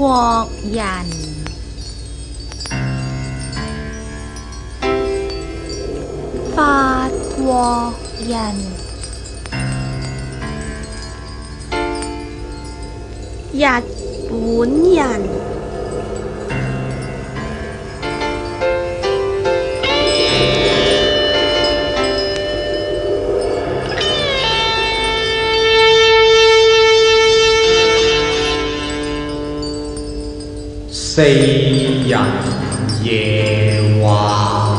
國人，法國人，日本人， 四人夜話。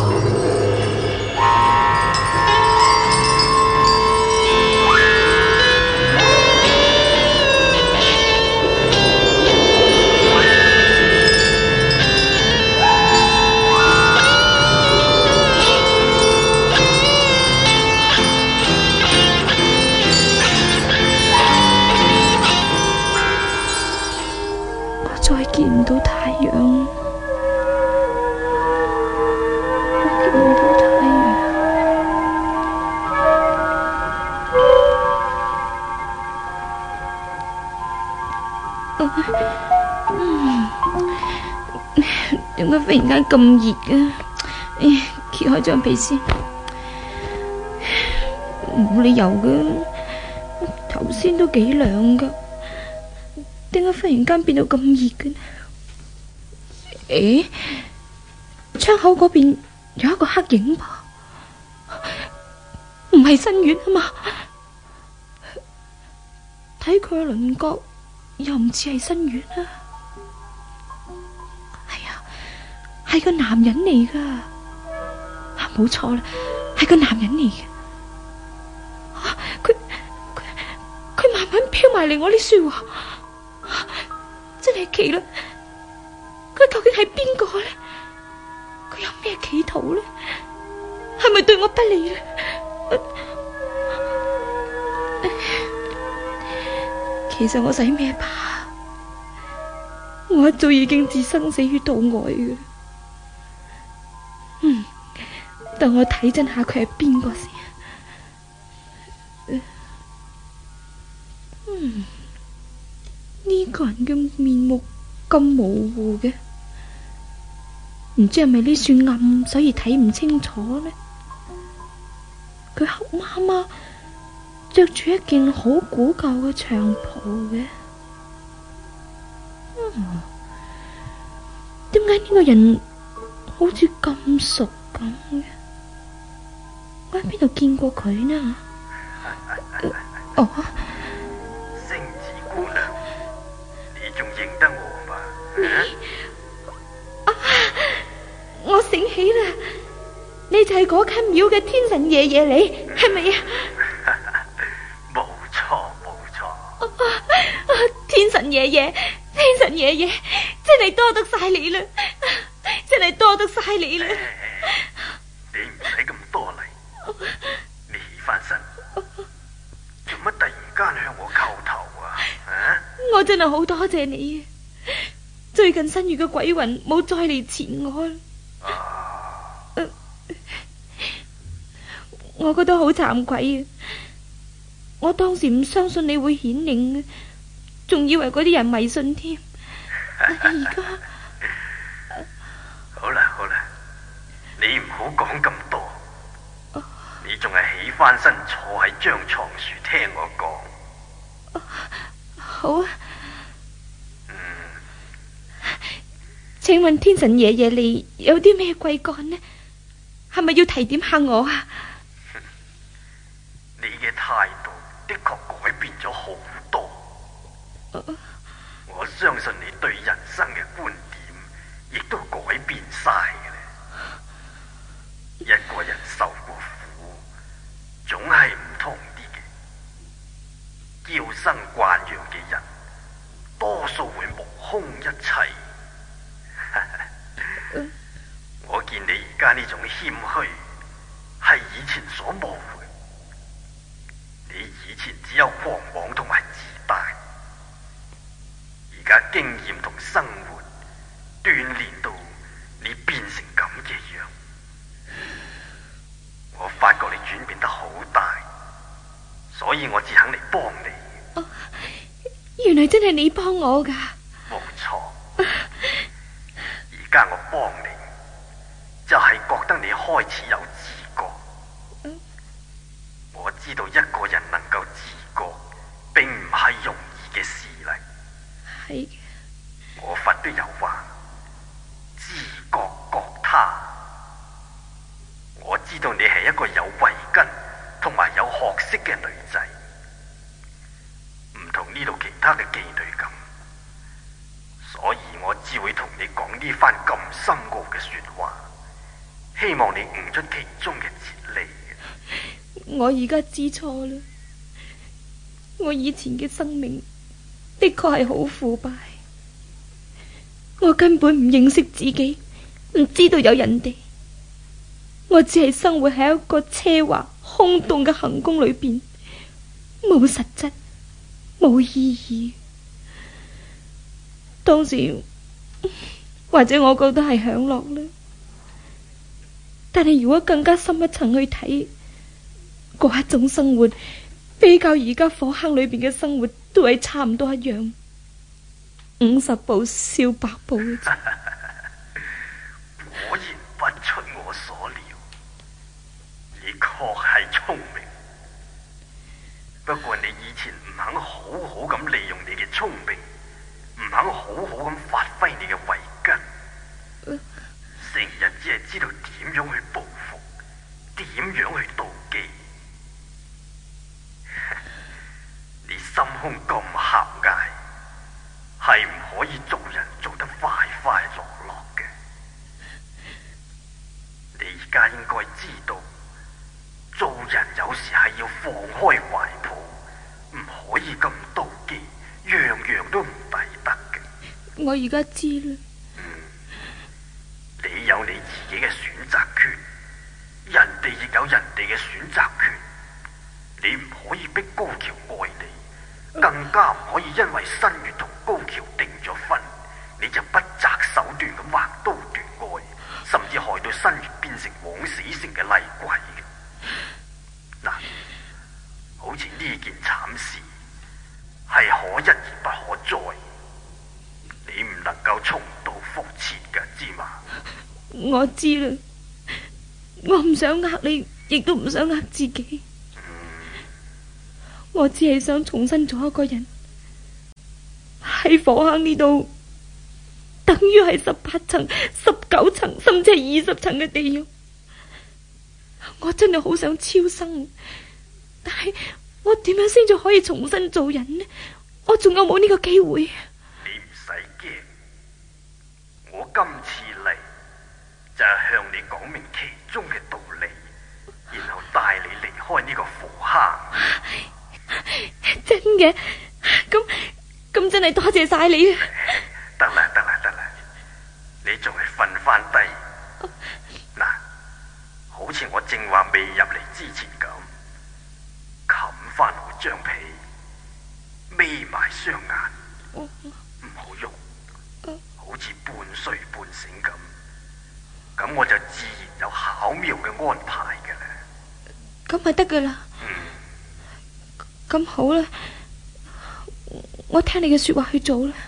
再見唔到太陽，我見唔到太陽。點解忽然間咁熱嘅？揭開張被先，冇理由嘅，頭先都幾涼噶。點解忽然間變到咁熱嘅呢？窗口嗰邊有一個黑影噃，唔係新月啊嘛？睇佢嘅輪廓又唔似係新月啊！係啊，係個男人嚟噶，冇錯啦，係個男人嚟嘅。佢慢慢飄埋嚟我呢樹喎。真係奇啦！佢究竟係邊個呢？佢有咩企圖呢？係咪對我不利呢？其實我使咩怕？我一早已經置生死於度外嘅。等我睇真下佢係邊個先。呢個人嘅面目咁模糊嘅，唔知係咪呢樹暗，所以睇唔清楚呢？佢黑媽媽，着住一件好古舊嘅長袍嘅。點解呢個人好似咁熟咁嘅？我喺邊度見過佢呢？ 星子姑娘，你仲認得我嘛？ 我醒起啦，你就係嗰間廟嘅天神爺爺嚟，係咪啊？ 冇錯冇錯。 天神爺爺，天神爺爺，真係多得晒你啦，真係多得晒你啦。 你唔使咁多禮，你起翻身，做乜突然間向我叩頭啊？ 我真係好多謝你啊！最近新月嘅鬼魂冇再嚟纏我啦。我覺得好慚愧啊！我當時唔相信你會顯靈，仲以為嗰啲人迷信添。而家好啦好啦，你唔好講咁多，你仲係起翻身坐喺張床樹聽我講。 好啊。請問天神爺爺你有啲咩貴幹呢？係咪要提點下我啊？ 你嘅態度的確改變咗好多。我相信你對人生嘅觀點亦都改變晒嘅咧。一個人受過苦，總係唔同啲嘅。嬌生慣養嘅人，多數會目空一切。我見你而家呢種謙虛，係以前所冇嘅。你以前只有狂妄同埋自大，而家經驗同生活鍛煉到你變成咁嘅樣。我發覺你轉變得好大，所以我只肯嚟幫你。 原來真係你幫我㗎。 冇錯。 開始有自覺。我知道一個人能夠自覺，並唔係容易嘅事嚟。 係嘅。 我佛都有話，知覺覺他。我知道你係一個有慧根同埋有學識嘅女仔，唔同呢度其他嘅妓女咁，所以我只會同你講呢番咁深奧嘅說話，希望你悟出其中嘅哲理。 我而家知錯啦，我以前嘅生命的確係好腐敗，我根本唔認識自己，唔知道有人哋，我只係生活喺一個奢華空洞嘅行宮裏邊，冇實質，冇意義。當時或者我覺得係享樂啦，但係如果更加深一層去睇，嗰一種生活比較而家火坑裏邊嘅生活都係差唔多一樣，50步笑百步嘅啫。 果然不出我所料，你確係聰明。不過你以前唔肯好好咁利用你嘅聰明，唔肯好好咁發揮你嘅慧根，成日只係知道點樣去報復，點樣去妒忌。你心胸咁狹隘，係唔可以做人做得快快樂樂嘅。你而家應該知道，做人有時係要放開懷抱，唔可以咁妒忌，樣樣都唔抵得嘅。 我而家知啦。 你有你自己嘅選擇權，人哋亦有人哋嘅選擇權。你唔可以逼高橋愛你，更加唔可以因為新月同高橋定咗婚，你就不擇手段咁橫刀奪愛，甚至害到新月變成枉死城嘅厲鬼嘅。嗱，好似呢件慘事係可一而不可再，你唔能夠重蹈覆轍嘅，知嘛？ 我知啦，我唔想呃你，亦都唔想呃自己。我只係想重新做一個人，喺火坑呢度，等於係18層、19層，甚至係20層嘅地獄。我真係好想超生，但係我點樣先至可以重新做人呢？我仲有冇呢個機會？ 你唔使驚，我今次嚟就係向你講明其中嘅道理，然後帶你離開呢個火坑。 真嘅？咁真係多謝晒你啊！ 得啦，你仲係瞓翻低。嗱，好似我正話未入嚟之前咁，冚翻好張被，眯埋雙眼，唔好喐，好似半睡半醒咁我就自然有巧妙嘅安排嘅啦。 咁咪得噶啦。咁好啦，我聽你嘅說話去做啦。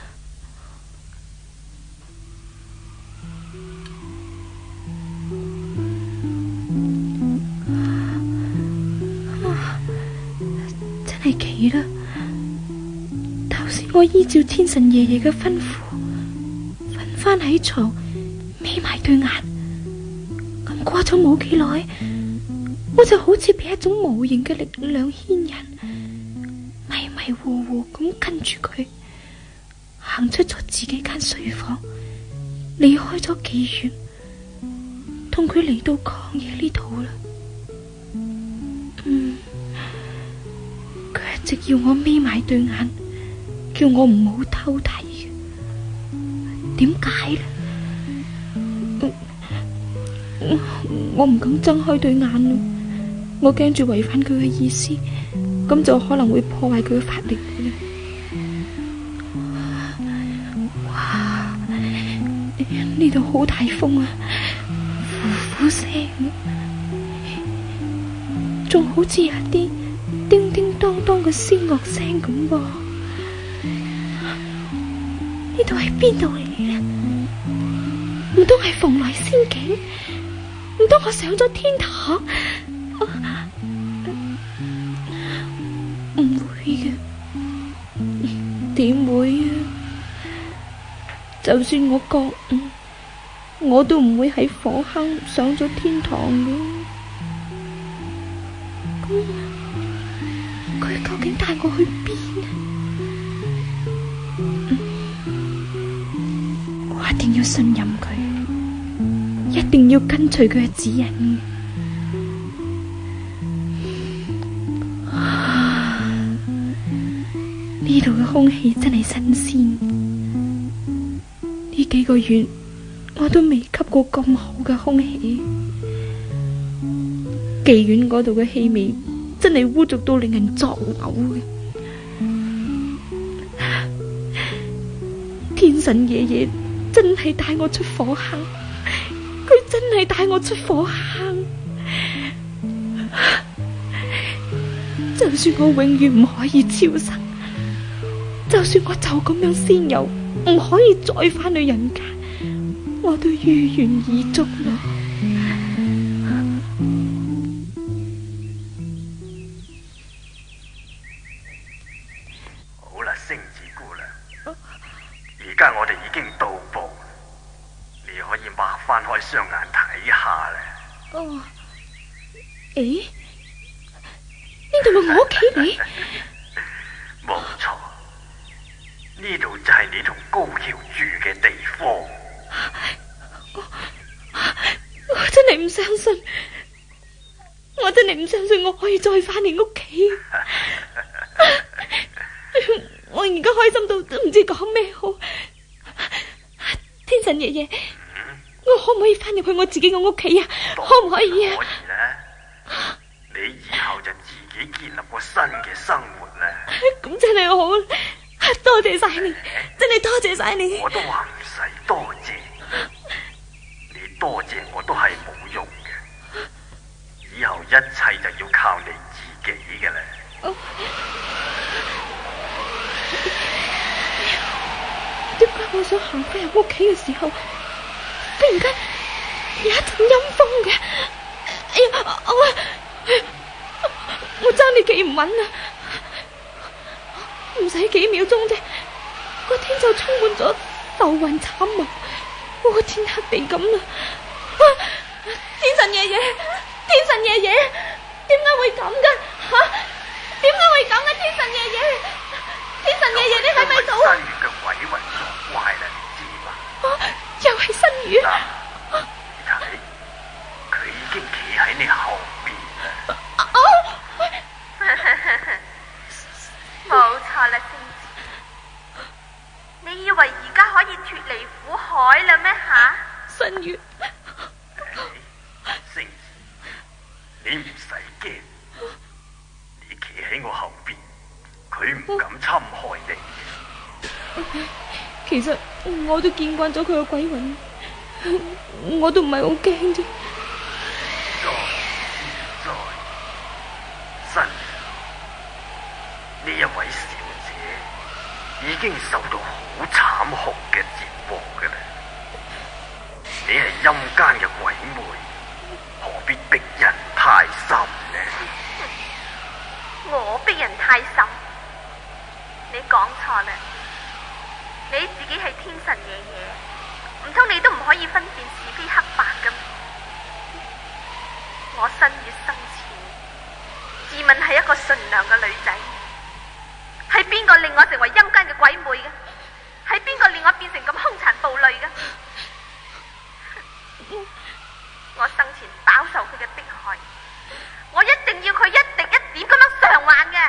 真係奇啦！頭先我依照天神爺爺嘅吩咐，瞓翻喺床，眯埋對眼。咁過咗冇幾耐，我就好似被一種無形嘅力量牽引，迷迷糊糊咁跟住佢，行出咗自己間睡房，離開咗妓院，同佢嚟到曠野呢度啦。佢一直要我眯埋對眼，叫我唔好偷睇嘅。點解呢？我唔敢睜開對眼啦，我驚住違反佢嘅意思，咁就可能會破壞佢嘅法力啦。哇！呢度好大風啊，呼呼聲，仲好似有啲叮叮當當嘅仙樂聲咁噃。呢度係邊度嚟呢？唔通係蓬萊仙境？ 唔通我上咗天堂？唔會嘅，點會啊？就算我覺悟，我都唔會喺火坑上咗天堂嘅。咁佢究竟帶我去邊啊？我一定要信任佢，一定要跟隨佢嘅指引。呢度嘅空氣真係新鮮，呢幾個月我都未吸過咁好嘅空氣。妓院嗰度嘅氣味真係污濁到令人作嘔嘅。天神爺爺真係帶我出火坑，佢真係帶我出火坑。就算我永遠唔可以超生，就算我就咁樣仙遊，唔可以再翻去人間，我都如願以足啦。 好啦，星子姑娘，而家我哋已經到步，你可以擘翻開雙眼睇下咧。 哦，誒，呢度係我屋企嚟？ 冇錯，呢度就係你同高橋住嘅地方。 我真係唔相信，我真係唔相信我可以再翻你屋企。我而家開心到都唔知講咩好。天神爺爺，我可唔可以翻入去我自己嘅屋企啊？可唔可以啊？ 可以啦，你以後就自己建立個新嘅生活啦。 咁真係好，多謝晒你，真係多謝晒你。 我都話唔使多謝，你多謝我都係冇用嘅，以後一切就要靠你自己嘅啦。 點解我想行翻入屋企嘅時候，忽然間有一陣陰風嘅？哎呀，我爭啲企唔穩啊！唔使幾秒鐘啫，個天就充滿咗愁雲慘霧，個天黑地咁啦！天神爺爺，天神爺爺，點解會咁噶？吓，點解會咁啊？天神爺爺，天神爺爺，你喺咪度啊？ 新月嘅鬼魂作怪啦，你知嘛？ 又係新月。 你睇，佢已經企喺你後邊啦。 冇錯啦，星子，你以為而家可以脫離苦海啦咩吓？ 新月， 星子，你唔使驚，你企喺我後邊，佢唔敢侵害你。 其實我都見慣咗佢嘅鬼魂，我都唔係好驚啫。 新呢一位小姐已經受到好慘酷嘅折磨嘅啦，你係陰間嘅鬼魅，何必逼人太深呢？ 我逼人太深，你講錯啦。你自己係天神爺爺，唔通你都唔可以分辨是非黑白㗎咩？我新月生前自問係一個純良嘅女仔，係邊個令我成為陰間嘅鬼魅嘅？係邊個令我變成咁兇殘暴戾嘅？我生前飽受佢嘅迫害，我一定要佢一滴一點咁樣償還嘅。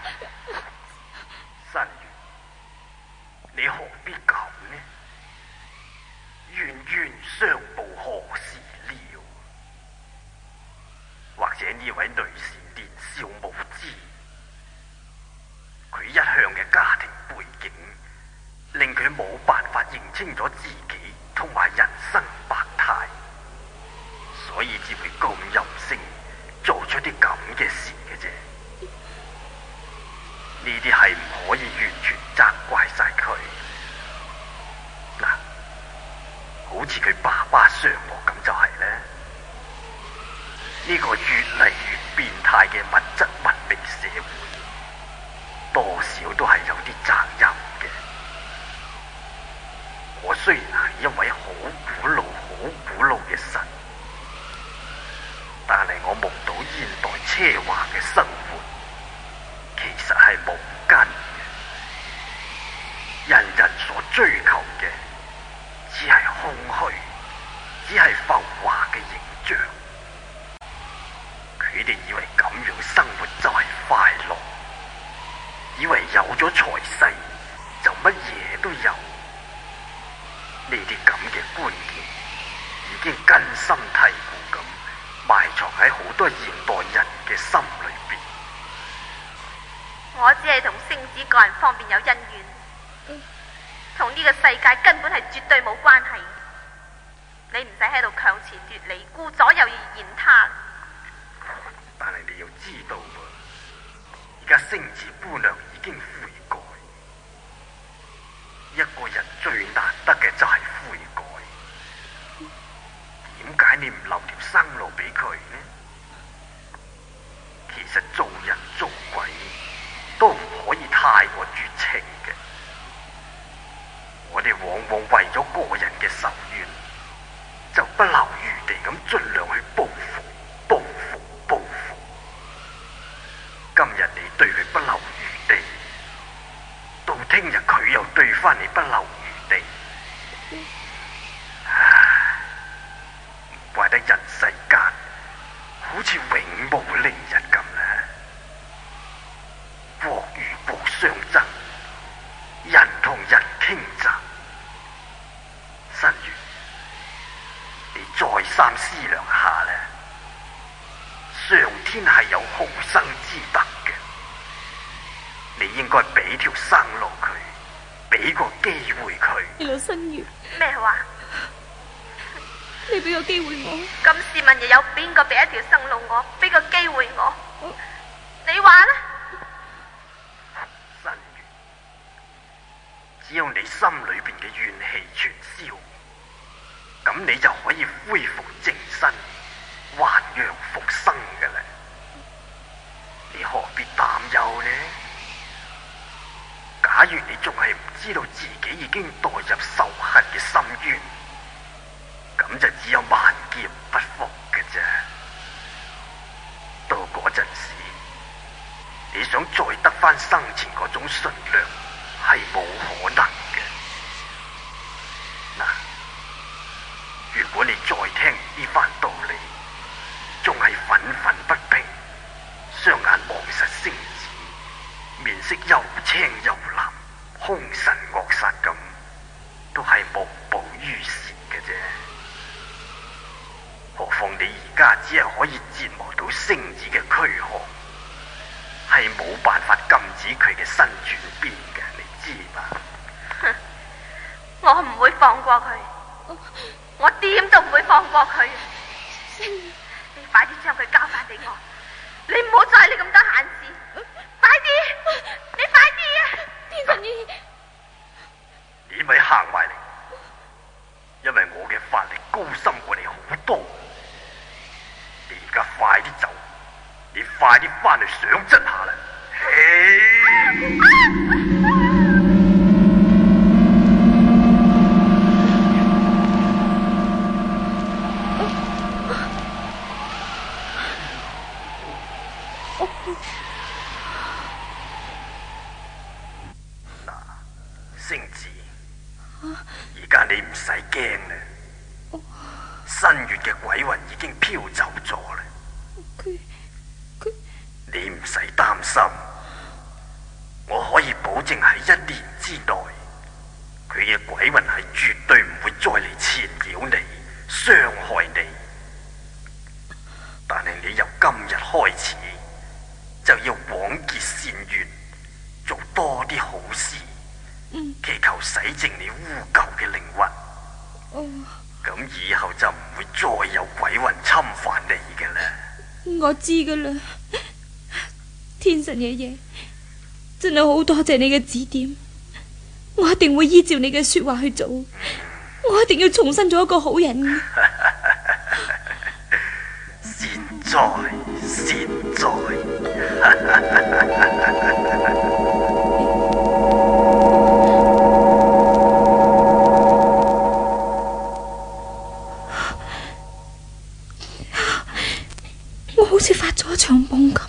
新月，你何必咁呢？冤冤相報何時了？或者呢位女士年少無知，佢一向嘅家庭背景令佢冇辦法認清咗自己同埋人生百態，所以至會咁任性，做出啲咁嘅事嘅啫。呢啲係唔可以完全責怪晒佢。嗱，好似佢爸爸上我咁就係咧， 嘅物質文明社會，多少都係有啲責任嘅。我雖然係一位好古老嘅神，但係我目睹現代奢華嘅生活，其實係無根嘅。人人所追求嘅，只係空虛，只係浮華嘅形象。佢哋以為咁樣生活就係快樂，以為有咗財勢就乜嘢都有。呢啲咁嘅觀念已經根深蒂固咁埋藏喺好多現代人嘅心裏邊。 我只係同星子個人方面有恩怨，同呢個世界根本係絕對冇關係。你唔使喺度強詞奪理，顧左右而言他。 但係你要知道喎，而家星子姑娘已經悔改。一個人最難得嘅就係悔改。點解你唔留條生路俾佢呢？其實做人做鬼都唔可以太過絕情嘅。我哋往往為咗個人嘅仇怨，就不留餘地咁盡量去報復。今日你對佢不留餘地，到聽日佢又對翻你不留餘地。唉，唔怪得人世間好似永無寧日咁啦。國與國相爭，人同人傾軋。新月，你再三思量下啦。上天係有好生之德嘅，你應該俾條生路佢，俾個機會佢。 你老新月， 咩話？ 你俾個機會我。 咁試問又有邊個俾一條生路我，俾個機會我？你話呢？ 新月，只要你心裏邊嘅怨氣全消，咁你就可以恢復正身，還陽復生嘅啦。你何必擔憂呢？假如你仲係唔知道自己已經墮入仇恨嘅深淵，咁就只有萬劫不復嘅啫。到嗰陣時，你想再得翻生前嗰種純良，係冇可能嘅。嗱，如果你再聽呢番道理，仲係憤憤不平，雙眼望實星子，面色又青又藍，兇神惡煞咁，都係無補於事嘅啫。何況你而家只係可以折磨到星子嘅軀殼，係冇辦法禁止佢嘅新轉變嘅，你知嘛？ 哼，我唔會放過佢，我點都唔會放過佢。你快啲將佢交翻俾我，你唔好再理咁多閒事，快啲！你快啲啊！ 天神爺爺， 你咪行埋嚟，因為我嘅法力高深過你好多。你而家快啲走，你快啲翻去上陣下啦！嗱，星子，而家你唔使驚啦。新月嘅鬼魂已經飄走咗啦。 佢你唔使擔心，我可以保證喺1年之內，佢嘅鬼魂係絕對唔會再嚟纏繞你、傷害你。但係你由今日開始就要廣結善緣，做多啲好事，祈求洗淨你污舊嘅靈魂。咁以後就唔會再有鬼魂侵犯你嘅啦。 我知噶啦，天神爺爺，真係好多謝你嘅指點，我一定會依照你嘅說話去做，我一定要重新做一個好人。 善哉現在。 我好似發咗一場夢咁。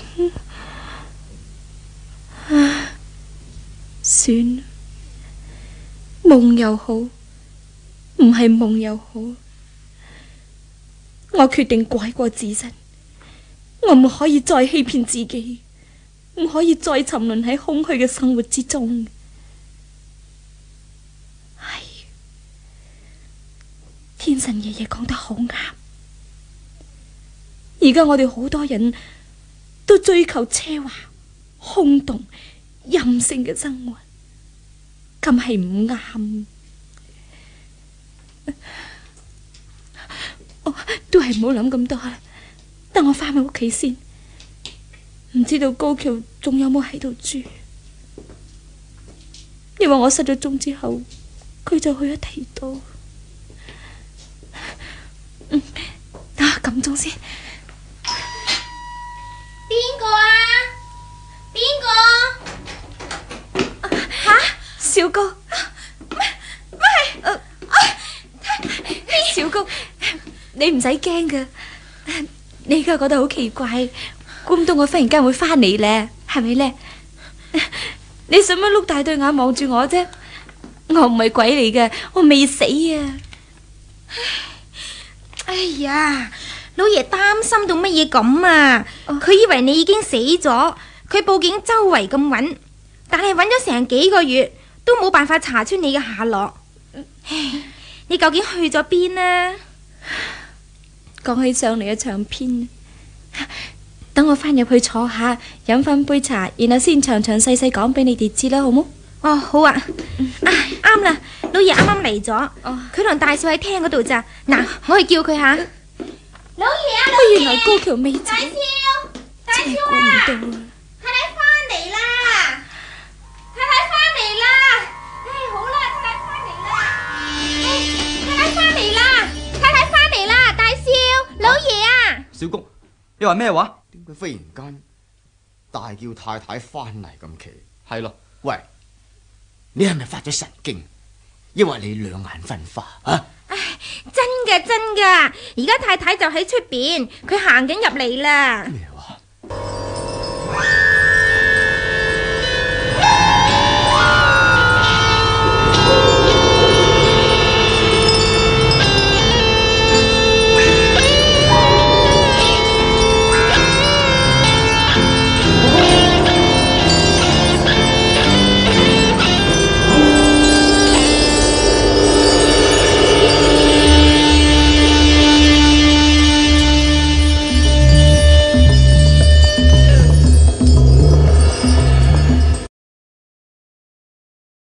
唉，算啦，夢又好，唔係夢又好，我決定改過自新。我唔可以再欺騙自己，唔可以再沉淪喺空虛嘅生活之中。係，天神爺爺講得好啱。而家我哋好多人都追求奢華、空洞、任性嘅生活，咁係唔啱。都係唔好諗咁多啦，等我翻去屋企先。唔知道高橋仲有冇喺度住，因為我失咗蹤之後，佢就去咗第度。等我撳鐘先。 邊個啊？邊個？吓？ 小高，小高，你唔使驚噶。你而家覺得好奇怪，估唔到我忽然間會翻嚟咧，係咪咧？你使乜碌大對眼望住我啫？我唔係鬼嚟嘅，我未死啊！ 哎呀，老爺擔心到乜嘢咁啊？佢以為你已經死咗，佢報警周圍咁揾，但係揾咗成幾個月都冇辦法查出你嘅下落。唉，你究竟去咗邊啊？ 講起上嚟嘅長篇，等我翻入去坐下，飲翻杯茶，然後先詳詳細細講俾你哋知啦，好冇？ 哦，好啊。啱啦，老爺啱啱嚟咗，佢同大少喺廳嗰度咋。嗱，我去叫佢下。老爺啊，老爺！ 原來高橋未走， 大少，大真係少估唔啊！ 到啊！ 太太翻嚟啦！太太翻嚟啦！唉，好啦，太太翻嚟啦！太太翻嚟啦！太太翻嚟啦！大少，老爺啊！ 小公，你話咩話？ 點解忽然間大叫太太翻嚟咁奇？ 係咯， 喂，你係咪發咗神經？因為你兩眼分花啊！ 唉，真噶真噶，而家太太就喺出邊，佢行緊入嚟啦。 咩